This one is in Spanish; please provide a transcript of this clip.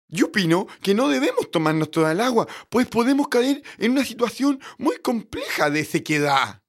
Yo opino que no debemos tomarnos toda el agua, pues podemos caer en una situación muy compleja de sequedad.